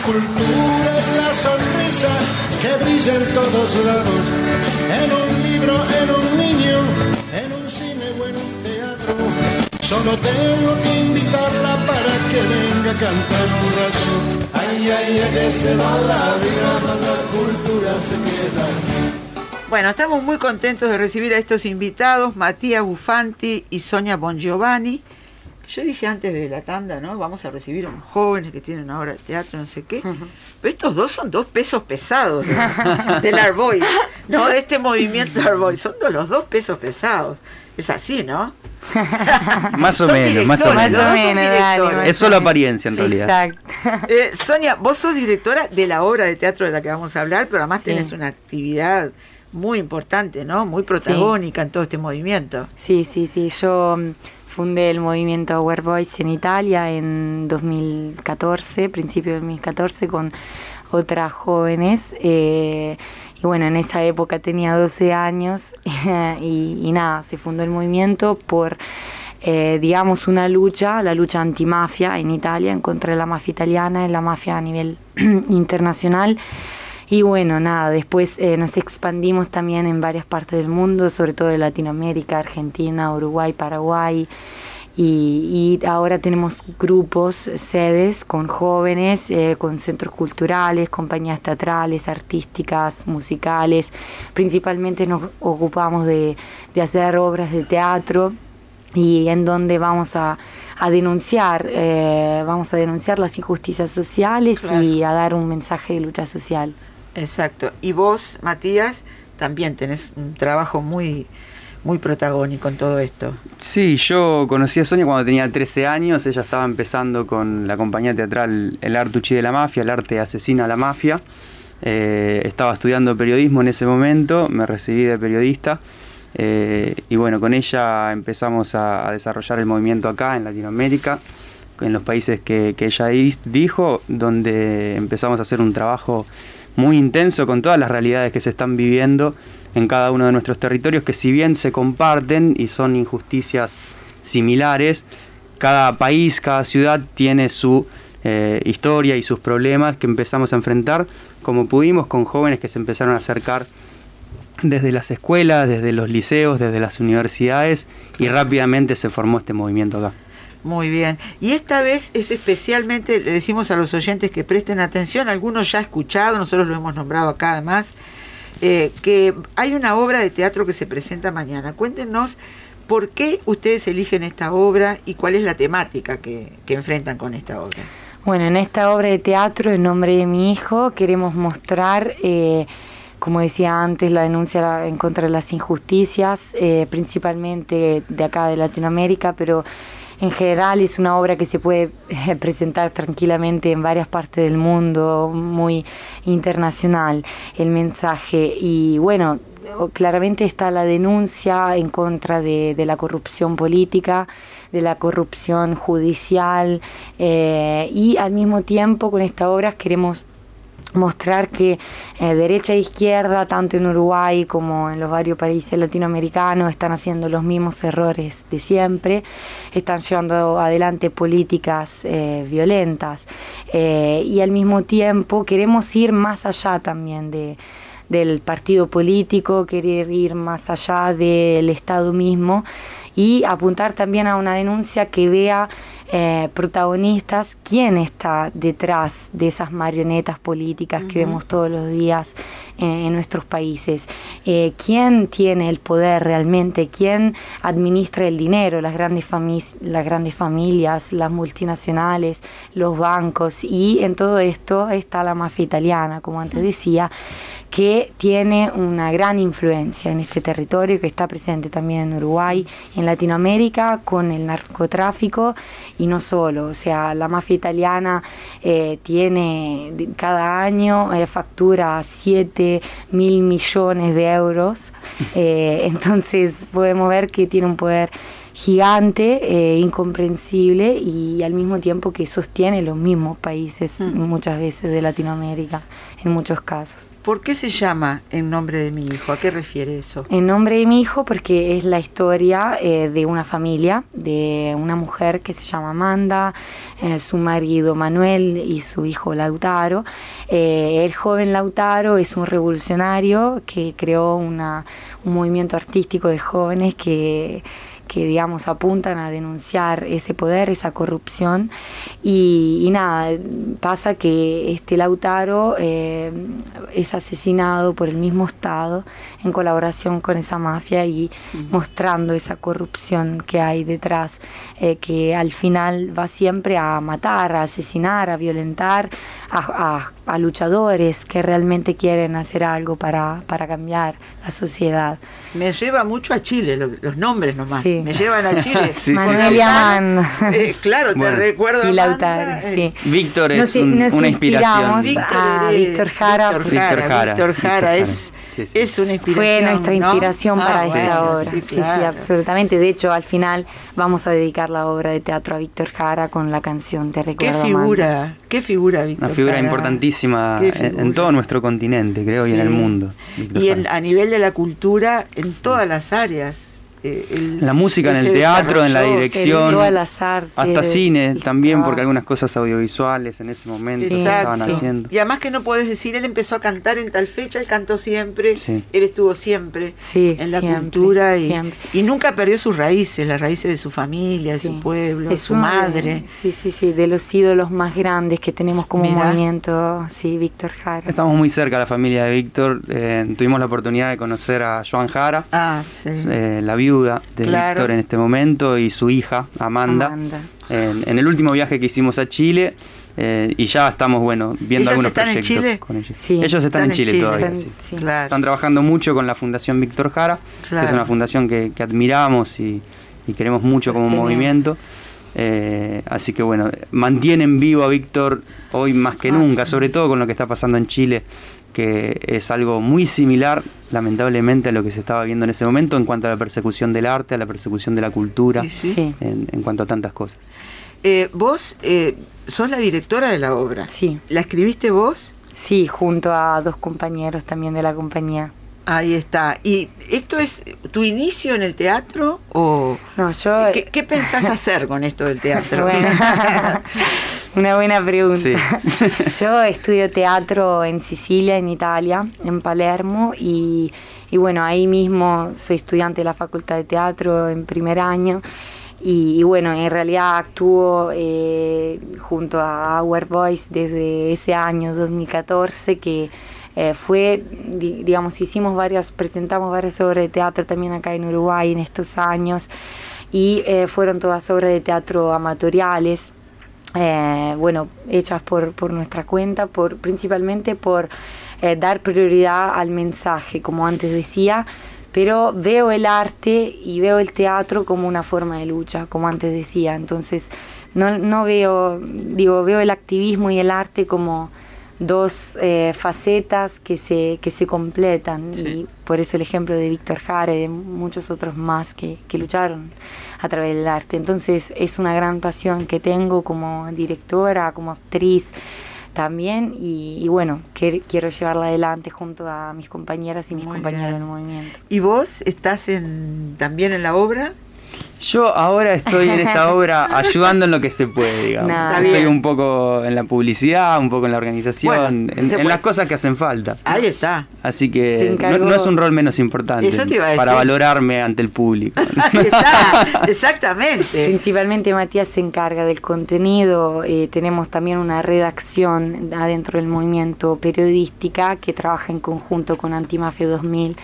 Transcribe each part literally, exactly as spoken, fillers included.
cultura es la sonrisa que brilla en todos lados, en un libro, en un niño, en un cine o en un teatro. Solo tengo que invitarla para que venga a cantar un rato. Ay, ay, ay, que se va la vida, más la cultura se queda. Bueno, estamos muy contentos de recibir a estos invitados, Matías Bufanti y Sonia Bongiovanni. Yo dije antes de la tanda, ¿no? Vamos a recibir a unos jóvenes que tienen una obra de teatro, no sé qué. Uh-huh. Pero estos dos son dos pesos pesados de, del Art Voice, ¿no? Este movimiento Art Voice. Son dos, los dos pesos pesados. Es así, ¿no? Más o menos, más o menos. Los dos son directores. Es solo apariencia, en realidad. Exacto. Eh, Sonia, vos sos directora de la obra de teatro de la que vamos a hablar, pero además sí. tenés una actividad muy importante, ¿no? Muy protagónica sí. en todo este movimiento. Sí, sí, sí. Yo fundé el movimiento Art Voice en Italia en dos mil catorce, principio de dos mil catorce, con otras jóvenes. Eh, y bueno, en esa época tenía doce años y, y nada, se fundó el movimiento por, eh, digamos, una lucha, la lucha antimafia en Italia, en contra de la mafia italiana y la mafia a nivel internacional. Y bueno, nada, después eh, nos expandimos también en varias partes del mundo, sobre todo de Latinoamérica, Argentina, Uruguay, Paraguay. Y, y ahora tenemos grupos, sedes con jóvenes, eh, con centros culturales, compañías teatrales, artísticas, musicales. Principalmente nos ocupamos de, de hacer obras de teatro y en donde vamos a, a denunciar, eh, vamos a denunciar las injusticias sociales claro. y a dar un mensaje de lucha social. Exacto. Y vos, Matías, también tenés un trabajo muy, muy protagónico en todo esto. Sí, yo conocí a Sonia cuando tenía trece años. Ella estaba empezando con la compañía teatral El Arte Uccide la Mafia, El Arte Asesina a la Mafia. Eh, estaba estudiando periodismo en ese momento, me recibí de periodista. Eh, y bueno, con ella empezamos a, a desarrollar el movimiento acá en Latinoamérica, en los países que, que ella dijo, donde empezamos a hacer un trabajo muy intenso con todas las realidades que se están viviendo en cada uno de nuestros territorios, que si bien se comparten y son injusticias similares, cada país, cada ciudad tiene su eh, historia y sus problemas que empezamos a enfrentar como pudimos, con jóvenes que se empezaron a acercar desde las escuelas, desde los liceos, desde las universidades, y rápidamente se formó este movimiento acá. Muy bien. Y esta vez es especialmente, le decimos a los oyentes que presten atención, algunos ya han escuchado, nosotros lo hemos nombrado acá además, eh, que hay una obra de teatro que se presenta mañana. Cuéntenos por qué ustedes eligen esta obra y cuál es la temática que, que enfrentan con esta obra. Bueno, en esta obra de teatro, En nombre de mi hijo, queremos mostrar, eh, como decía antes, la denuncia en contra de las injusticias, eh, principalmente de acá de Latinoamérica, pero en general es una obra que se puede eh, presentar tranquilamente en varias partes del mundo, muy internacional el mensaje. Y bueno, claramente está la denuncia en contra de, de la corrupción política, de la corrupción judicial, eh, y al mismo tiempo con esta obra queremos mostrar que eh, derecha e izquierda, tanto en Uruguay como en los varios países latinoamericanos, están haciendo los mismos errores de siempre, están llevando adelante políticas eh, violentas, eh, y al mismo tiempo queremos ir más allá también de, del partido político, querer ir más allá del Estado mismo y apuntar también a una denuncia que vea Eh, protagonistas, quién está detrás de esas marionetas políticas uh-huh. que vemos todos los días eh, en nuestros países, eh, quién tiene el poder realmente, quién administra el dinero, las grandes, fami- las grandes familias, las multinacionales, los bancos, y en todo esto está la mafia italiana, como antes decía, que tiene una gran influencia en este territorio, que está presente también en Uruguay, en Latinoamérica, con el narcotráfico, y no solo, o sea, la mafia italiana eh, tiene cada año eh, factura siete mil millones de euros, eh, entonces podemos ver que tiene un poder gigante, eh, incomprensible y al mismo tiempo que sostiene los mismos países mm. muchas veces de Latinoamérica, en muchos casos. ¿Por qué se llama En nombre de mi hijo? ¿A qué refiere eso? En nombre de mi hijo porque es la historia eh, de una familia, de una mujer que se llama Amanda, eh, su marido Manuel y su hijo Lautaro. Eh, el joven Lautaro es un revolucionario que creó una, un movimiento artístico de jóvenes que... que digamos apuntan a denunciar ese poder, esa corrupción y, y nada, pasa que este Lautaro eh, es asesinado por el mismo Estado en colaboración con esa mafia y uh-huh. mostrando esa corrupción que hay detrás, eh, que al final va siempre a matar, a asesinar, a violentar a, a, a luchadores que realmente quieren hacer algo para, para cambiar la sociedad. Me lleva mucho a Chile, los, los nombres nomás. Sí. Me llevan a Chile. sí, Manuel y Amanda. Eh, claro, bueno, te recuerdo. Y Lautaro, sí. Víctor es nos, un, nos una inspiración. Víctor a Víctor Jara. Víctor Jara, Víctor Jara es, sí, sí. es una inspiración. Fue nuestra inspiración ¿no? para ah, esta bueno, obra. Sí, sí, claro. sí, absolutamente. De hecho, al final vamos a dedicar la obra de teatro a Víctor Jara con la canción Te recuerdo. Qué figura, Amanda. qué figura Víctor Una figura Jara. importantísima figura. En, en todo nuestro continente, creo, sí. y en el mundo. Víctor y en, a nivel de la cultura, en todas las áreas. Eh, el, la música, en el teatro, en la dirección, todas las artes, hasta cine también, porque algunas cosas audiovisuales en ese momento sí, se estaban sí. haciendo. Y además que no podés decir, él empezó a cantar en tal fecha, él cantó siempre, sí. él estuvo siempre sí, en la siempre, cultura y, siempre. y nunca perdió sus raíces, las raíces de su familia, sí. de su pueblo, de su madre. De, sí, sí, sí, de los ídolos más grandes que tenemos como Mirá. movimiento, sí, Víctor Jara. Estamos muy cerca de la familia de Víctor, eh, tuvimos la oportunidad de conocer a Joan Jara, ah, sí. eh, la viuda de claro. Víctor en este momento y su hija Amanda, Amanda. En, en el último viaje que hicimos a Chile eh, y ya estamos bueno viendo algunos están proyectos en Chile? con ellos. Sí. Ellos están, están en Chile, Chile todavía. Están, sí. Sí. Claro. Están trabajando mucho con la Fundación Víctor Jara, claro. que es una fundación que, que admiramos y, y queremos mucho como movimiento. Eh, así que bueno, mantienen vivo a Víctor hoy más que ah, nunca, sí. sobre todo con lo que está pasando en Chile, que es algo muy similar, lamentablemente, a lo que se estaba viendo en ese momento en cuanto a la persecución del arte, a la persecución de la cultura, sí, sí. En, en cuanto a tantas cosas. Eh, vos eh, sos la directora de la obra. Sí. ¿La escribiste vos? Sí, junto a dos compañeros también de la compañía. Ahí está. ¿Y esto es tu inicio en el teatro o no, yo ¿Qué, qué pensás hacer con esto del teatro? Bueno, una buena pregunta. Sí. Yo estudio teatro en Sicilia, en Italia, en Palermo y, y bueno, ahí mismo soy estudiante de la Facultad de Teatro en primer año. Y, y bueno, en realidad actúo eh, junto a Our Voice desde ese año dos mil catorce que Eh, fue, di, digamos, hicimos varias, presentamos varias obras de teatro también acá en Uruguay en estos años y eh, fueron todas obras de teatro amatoriales, eh, bueno, hechas por, por nuestra cuenta, por, principalmente por eh, dar prioridad al mensaje, como antes decía, pero veo el arte y veo el teatro como una forma de lucha, como antes decía, entonces no, no veo, digo, veo el activismo y el arte como dos eh, facetas que se que se completan sí. y por eso el ejemplo de Víctor Jara y de muchos otros más que, que lucharon a través del arte. Entonces es una gran pasión que tengo como directora, como actriz también y, y bueno, que, quiero llevarla adelante junto a mis compañeras y mis Muy compañeros bien. del movimiento. ¿Y vos estás en también en la obra? Yo ahora estoy en esta obra ayudando en lo que se puede, digamos. No, estoy bien. un poco en la publicidad, un poco en la organización, bueno, en, en las cosas que hacen falta. Ahí está. Así que no, no es un rol menos importante Eso te iba a decir. Para valorarme ante el público. Ahí está, exactamente. Principalmente Matías se encarga del contenido, eh, tenemos también una redacción adentro del movimiento periodística que trabaja en conjunto con Antimafia dos mil.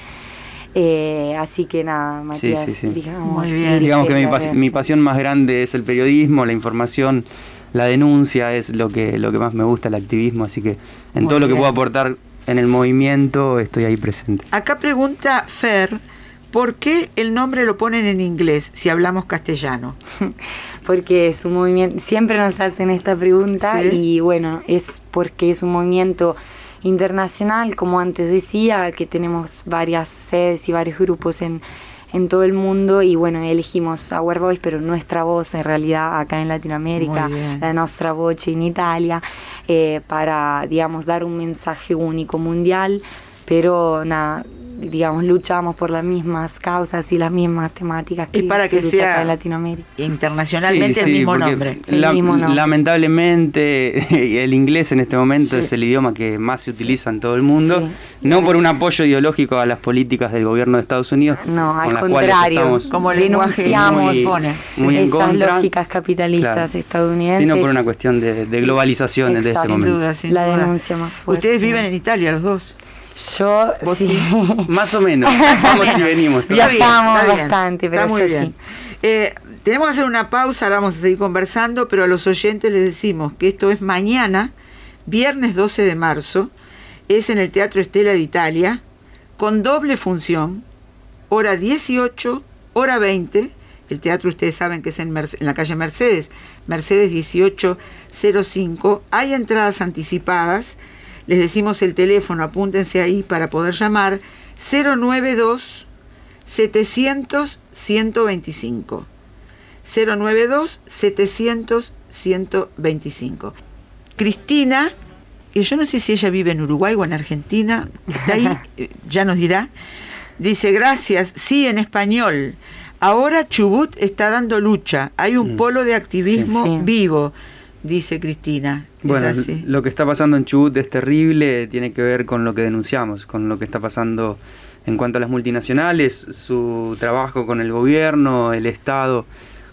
Eh, así que nada, Matías, sí, sí, sí. digamos, Muy bien. digamos que mi, pas- mi pasión más grande es el periodismo, la información, la denuncia, es lo que lo que más me gusta, el activismo, así que en Muy todo bien. lo que puedo aportar en el movimiento estoy ahí presente. Acá pregunta Fer, ¿por qué el nombre lo ponen en inglés si hablamos castellano? Porque es un movimiento, siempre nos hacen esta pregunta, ¿sí? Y bueno, es porque es un movimiento internacional, como antes decía, que tenemos varias sedes y varios grupos en, en todo el mundo y bueno, elegimos Our Voice, pero nuestra voz en realidad acá en Latinoamérica, la nostra voce in Italia, eh, para, digamos, dar un mensaje único mundial, pero nada, digamos, luchamos por las mismas causas y las mismas temáticas que, y para que se lucha sea acá en Latinoamérica. Internacionalmente, sí, sí, el, mismo nombre. La, el mismo nombre. Lamentablemente, el inglés en este momento sí. es el idioma que más se utiliza sí. en todo el mundo, sí. no por un apoyo ideológico a las políticas del gobierno de Estados Unidos, no, al contrario, como denunciamos muy, muy en esas contra, lógicas capitalistas claro, estadounidenses, sino por una cuestión de, de globalización exacto, de este sin momento. Duda, sin la duda. denuncia más fuerte. Ustedes viven en Italia los dos. Yo sí. Más o menos. Vamos y venimos. Viajamos bastante, pero está muy yo bien. sí. Eh, tenemos que hacer una pausa, ahora vamos a seguir conversando, pero a los oyentes les decimos que esto es mañana, viernes doce de marzo, es en el Teatro Stella de Italia, con doble función, hora dieciocho, hora veinte. El teatro ustedes saben que es en, Merce- en la calle Mercedes, Mercedes dieciocho cero cinco. Hay entradas anticipadas. Les decimos el teléfono, apúntense ahí para poder llamar, cero nueve dos, setecientos, ciento veinticinco. cero nueve dos, setecientos, ciento veinticinco. Cristina, y yo no sé si ella vive en Uruguay o en Argentina, está ahí, ya nos dirá, dice, gracias, sí, en español. Ahora Chubut está dando lucha, hay un mm. polo de activismo sí, sí. vivo. Dice Cristina. Bueno, lo que está pasando en Chubut es terrible, tiene que ver con lo que denunciamos, con lo que está pasando en cuanto a las multinacionales, su trabajo con el gobierno, el Estado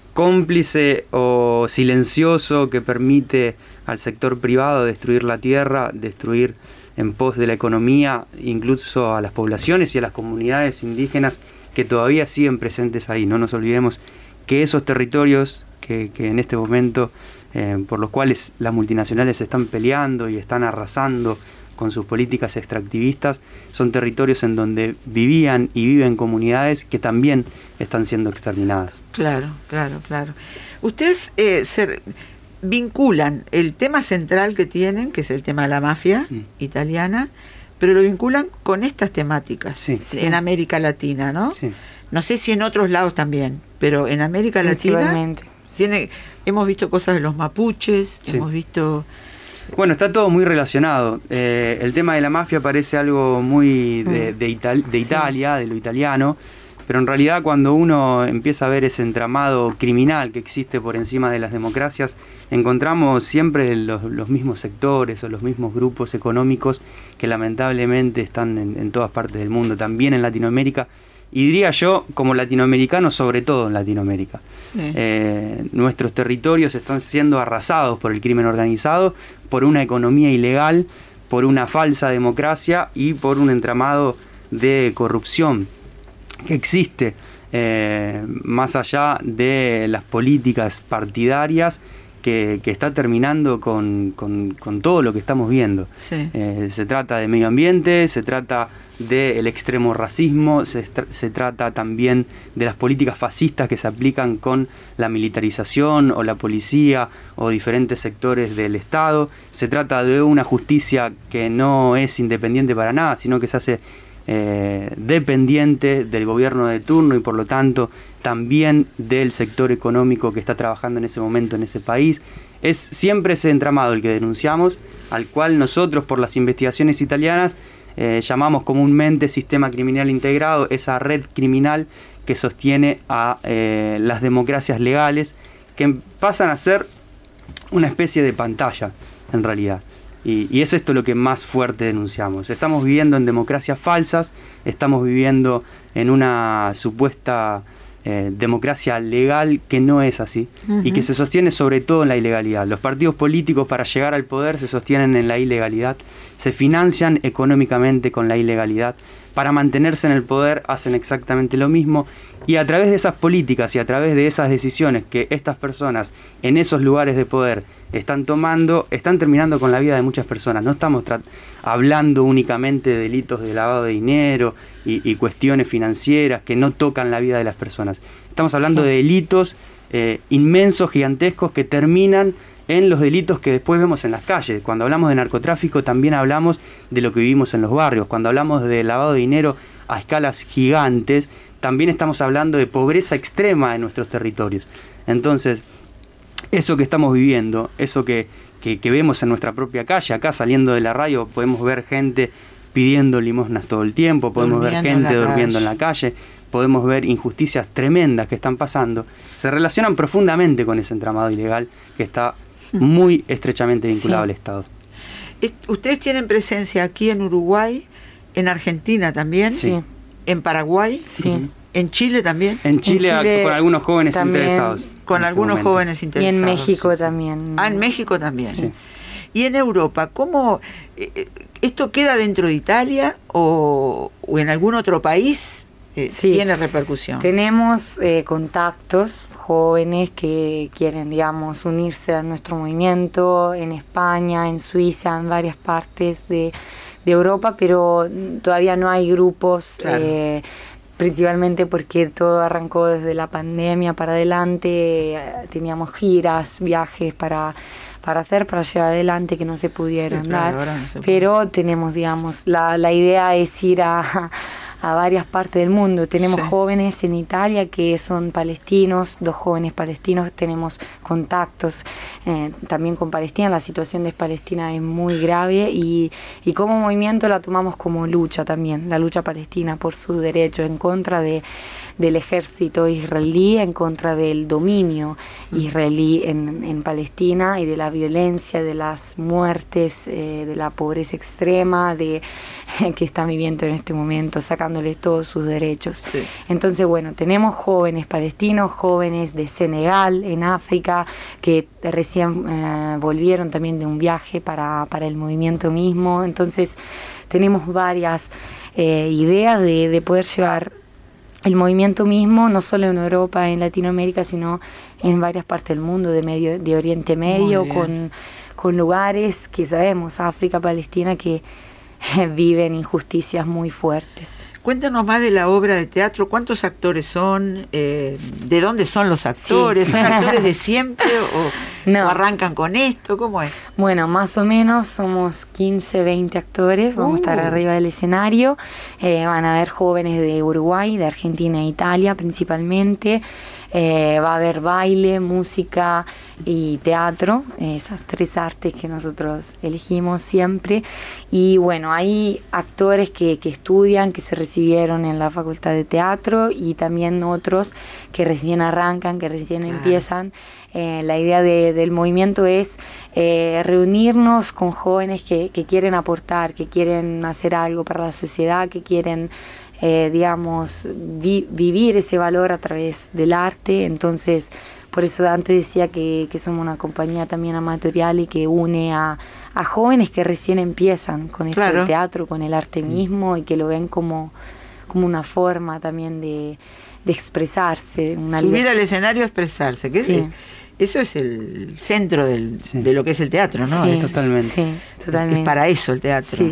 cómplice o silencioso que permite al sector privado destruir la tierra, destruir en pos de la economía, incluso a las poblaciones y a las comunidades indígenas que todavía siguen presentes ahí. No nos olvidemos que esos territorios que, que en este momento... Eh, por los cuales las multinacionales están peleando y están arrasando con sus políticas extractivistas, son territorios en donde vivían y viven comunidades que también están siendo exterminadas. Claro, claro, claro. Ustedes eh, se vinculan el tema central que tienen, que es el tema de la mafia mm. italiana, pero lo vinculan con estas temáticas sí, sí. en América Latina, ¿no? Sí. No sé si en otros lados también, pero en América Latina... Tiene, hemos visto cosas de los mapuches, sí. hemos visto... Bueno, está todo muy relacionado. Eh, el tema de la mafia parece algo muy de, de, Ital- de Italia, sí. de lo italiano, pero en realidad cuando uno empieza a ver ese entramado criminal que existe por encima de las democracias, encontramos siempre los, los mismos sectores o los mismos grupos económicos que lamentablemente están en, en todas partes del mundo, también en Latinoamérica. Y diría yo, como latinoamericanos, sobre todo en Latinoamérica. Sí. Eh, nuestros territorios están siendo arrasados por el crimen organizado, por una economía ilegal, por una falsa democracia y por un entramado de corrupción que existe eh, más allá de las políticas partidarias que, que está terminando con, con, con todo lo que estamos viendo. Sí. Eh, se trata de medio ambiente, se trata del extremo racismo, se, se trata también de las políticas fascistas que se aplican con la militarización o la policía o diferentes sectores del Estado, se trata de una justicia que no es independiente para nada, sino que se hace eh, dependiente del gobierno de turno y por lo tanto también del sector económico que está trabajando en ese momento en ese país. Es siempre ese entramado el que denunciamos, al cual nosotros por las investigaciones italianas Eh, llamamos comúnmente sistema criminal integrado, esa red criminal que sostiene a eh, las democracias legales, que pasan a ser una especie de pantalla, en realidad. Y, y es esto lo que más fuerte denunciamos. Estamos viviendo en democracias falsas, estamos viviendo en una supuesta eh, democracia legal que no es así, uh-huh. y que se sostiene sobre todo en la ilegalidad. Los partidos políticos para llegar al poder se sostienen en la ilegalidad, se financian económicamente con la ilegalidad, para mantenerse en el poder hacen exactamente lo mismo, y a través de esas políticas y a través de esas decisiones que estas personas en esos lugares de poder están tomando, están terminando con la vida de muchas personas. No estamos tra- hablando únicamente de delitos de lavado de dinero y, y cuestiones financieras que no tocan la vida de las personas. Estamos hablando sí. de delitos eh, inmensos, gigantescos, que terminan en los delitos que después vemos en las calles. Cuando hablamos de narcotráfico también hablamos de lo que vivimos en los barrios. Cuando hablamos de lavado de dinero a escalas gigantes, también estamos hablando de pobreza extrema en nuestros territorios. Entonces, eso que estamos viviendo, eso que, que, que vemos en nuestra propia calle, acá saliendo de la radio podemos ver gente pidiendo limosnas todo el tiempo, podemos Durmiendo ver gente en la durmiendo calle. en la calle, podemos ver injusticias tremendas que están pasando, se relacionan profundamente con ese entramado ilegal que está muy estrechamente vinculado Sí. al Estado. Est- Ustedes tienen presencia aquí en Uruguay, en Argentina también, Sí. en Paraguay, Sí. en Chile también, En Chile, Chile con algunos jóvenes también, interesados. con en este algunos momento. jóvenes Y interesados. en México también. Ah, en México también. Sí. Y en Europa, ¿cómo eh, eh, esto queda dentro de Italia o, o en algún otro país? Eh, Sí. ¿Tiene repercusión? Tenemos eh, contactos jóvenes que quieren, digamos, unirse a nuestro movimiento en España, en Suiza, en varias partes de, de Europa, pero todavía no hay grupos, Claro. eh, principalmente porque todo arrancó desde la pandemia para adelante, eh, teníamos giras, viajes para, para hacer, para llevar adelante que no se pudieron Sí, claro, dar, ahora no se puede. pero tenemos, digamos, la, la idea es ir a... a varias partes del mundo. Tenemos Sí. jóvenes en Italia que son palestinos, dos jóvenes palestinos, tenemos contactos eh, también con Palestina. La situación de Palestina es muy grave y, y como movimiento la tomamos como lucha también, la lucha palestina por sus derechos, en contra de, del ejército israelí, en contra del dominio israelí en, en Palestina y de la violencia, de las muertes, eh, de la pobreza extrema de que están viviendo en este momento, sacándoles todos sus derechos. Sí. Entonces, bueno, tenemos jóvenes palestinos, jóvenes de Senegal, en África, que recién eh, volvieron también de un viaje para, para el movimiento mismo. Entonces, tenemos varias eh, ideas de, de poder llevar el movimiento mismo, no solo en Europa, en Latinoamérica, sino en varias partes del mundo, de medio, de Oriente Medio, bien. con, con lugares que sabemos, África, Palestina, que viven injusticias muy fuertes. Cuéntanos más de la obra de teatro. ¿Cuántos actores son? Eh, ¿De dónde son los actores? Sí. ¿Son actores de siempre o, No. o arrancan con esto? ¿Cómo es? Bueno, más o menos somos quince, veinte actores, vamos Uh. a estar arriba del escenario, eh, van a haber jóvenes de Uruguay, de Argentina e Italia principalmente, eh, va a haber baile, música y teatro, eh, esas tres artes que nosotros elegimos siempre. Y bueno, hay actores que, que estudian, que se recibieron en la Facultad de Teatro y también otros que recién arrancan, que recién Claro. empiezan. Eh, la idea de, del movimiento es eh, reunirnos con jóvenes que, que quieren aportar, que quieren hacer algo para la sociedad, que quieren, eh, digamos, vi, vivir ese valor a través del arte. Entonces, por eso antes decía que, que somos una compañía también amatorial y que une a, a jóvenes que recién empiezan con esto Claro. del teatro, con el arte mismo y que lo ven como, como una forma también de, de expresarse. Una Subir liber- al escenario a expresarse. Que es- Sí. es- eso es el centro del, Sí. de lo que es el teatro, ¿no? Sí, Es, Totalmente. sí, totalmente. es para eso el teatro. Sí.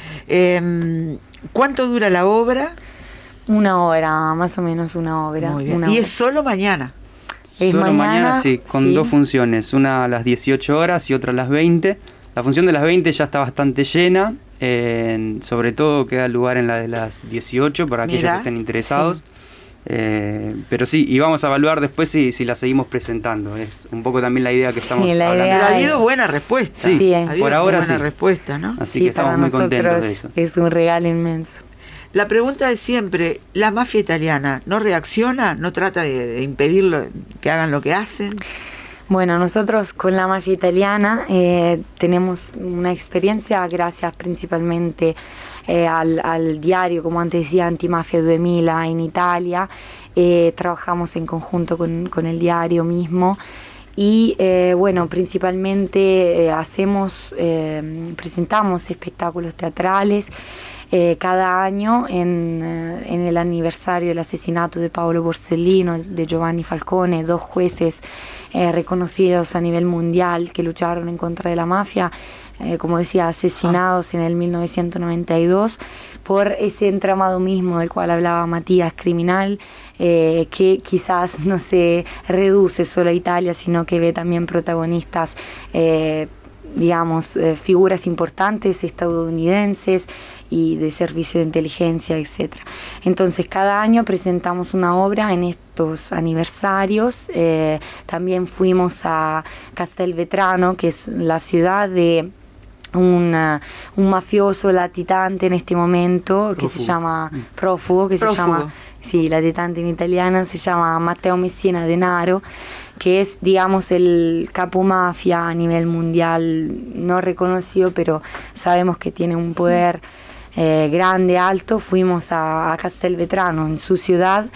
Eh, ¿Cuánto dura la obra? Una hora, más o menos una hora. Muy bien. una Y hora. es solo mañana. Es Solo mañana, mañana, sí, con sí. dos funciones, una a las dieciocho horas y otra a las veinte. La función de las veinte ya está bastante llena, eh, sobre todo queda lugar en la de las dieciocho para aquellos Mirá, que estén interesados. Eh, pero sí, y vamos a evaluar después si, si la seguimos presentando. Es un poco también la idea que estamos la hablando. idea Pero ha es- habido buena respuesta. Sí, Sí, ha habido por ahora buena sí. respuesta, ¿no? Así Sí, que estamos para muy contentos nosotros de eso. es un regalo inmenso. La pregunta es siempre, ¿la mafia italiana no reacciona? ¿No trata de, de impedirlo, que hagan lo que hacen? Bueno, nosotros con la mafia italiana eh, tenemos una experiencia gracias principalmente eh, al, al diario, como antes decía, Antimafia dos mil en Italia. Eh, trabajamos en conjunto con, con el diario mismo y eh, bueno, principalmente eh, hacemos, eh, presentamos espectáculos teatrales eh, cada año en, eh, en el aniversario del asesinato de Paolo Borsellino, de Giovanni Falcone, dos jueces eh, reconocidos a nivel mundial que lucharon en contra de la mafia, eh, como decía, asesinados en el mil novecientos noventa y dos por ese entramado mismo del cual hablaba Matías, criminal, eh, que quizás no se reduce solo a Italia, sino que ve también protagonistas eh, digamos, eh, figuras importantes estadounidenses y de servicio de inteligencia, etcétera. Entonces, cada año presentamos una obra en estos aniversarios. Eh, también fuimos a Castelvetrano, que es la ciudad de una, un mafioso latitante en este momento, que prófugo. se llama prófugo, que prófugo. se llama, sí, latitante en italiano, se llama Matteo Messina Denaro, que es, digamos, el capo mafia a nivel mundial, no reconocido, pero sabemos que tiene un poder eh, grande, alto. Fuimos a, a Castelvetrano, en su ciudad,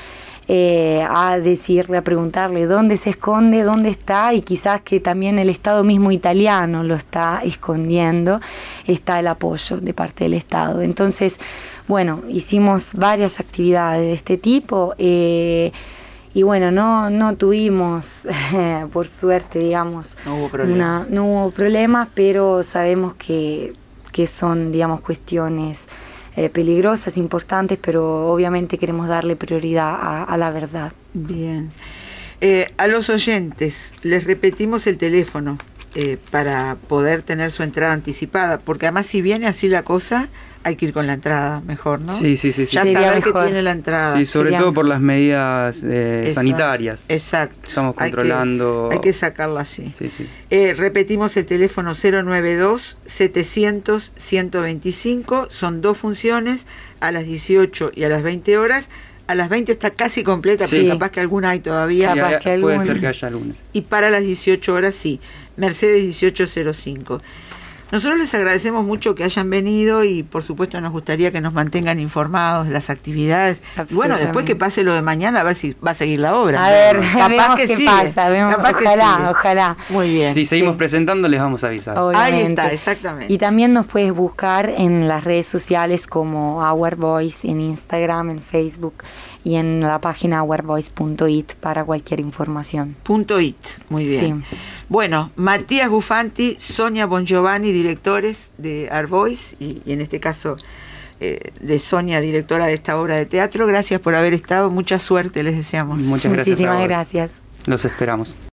eh, a decirle, a preguntarle dónde se esconde, dónde está, y quizás que también el Estado mismo italiano lo está escondiendo, está el apoyo de parte del Estado. Entonces, bueno, hicimos varias actividades de este tipo, eh, y bueno, no, no tuvimos, eh, por suerte, digamos, no hubo problema. una, no hubo problemas, pero sabemos que, que son, digamos, cuestiones eh, peligrosas, importantes, pero obviamente queremos darle prioridad a, a la verdad. Bien. Eh, a los oyentes, les repetimos el teléfono eh, para poder tener su entrada anticipada, porque además si viene así la cosa, hay que ir con la entrada, mejor, ¿no? Sí, sí, sí. Ya sí. saber que tiene la entrada. Sí, sobre Sería todo mejor. por las medidas eh, Exacto. sanitarias. Exacto. Estamos controlando. Hay que, hay que sacarla así. Sí, sí. Eh, repetimos el teléfono cero noventa y dos, setecientos, ciento veinticinco. Son dos funciones, a las dieciocho y a las veinte horas. A las veinte está casi completa, Sí. pero capaz que alguna hay todavía. Sí, Capaz hay- que puede algún- ser que haya lunes. Y para las dieciocho horas sí, Mercedes dieciocho cero cinco. Nosotros les agradecemos mucho que hayan venido y por supuesto nos gustaría que nos mantengan informados de las actividades. Y bueno, después que pase lo de mañana, a ver si va a seguir la obra. A ver, Capaz vemos que qué sigue, pasa, vemos, capaz que ojalá, sigue. ojalá. Muy bien. Si seguimos Sí. presentando, les vamos a avisar. Ahí Obviamente. está, exactamente. Y también nos puedes buscar en las redes sociales como Our Voice, en Instagram, en Facebook y en la página our voice punto it para cualquier información. Punto it, muy bien. Sí. Bueno, Matías Gufanti, Sonia Bongiovanni, directores de Our Voice, y, y en este caso eh, de Sonia, directora de esta obra de teatro. Gracias por haber estado, mucha suerte les deseamos. Muchas gracias a Muchísimas vos. gracias. Los esperamos.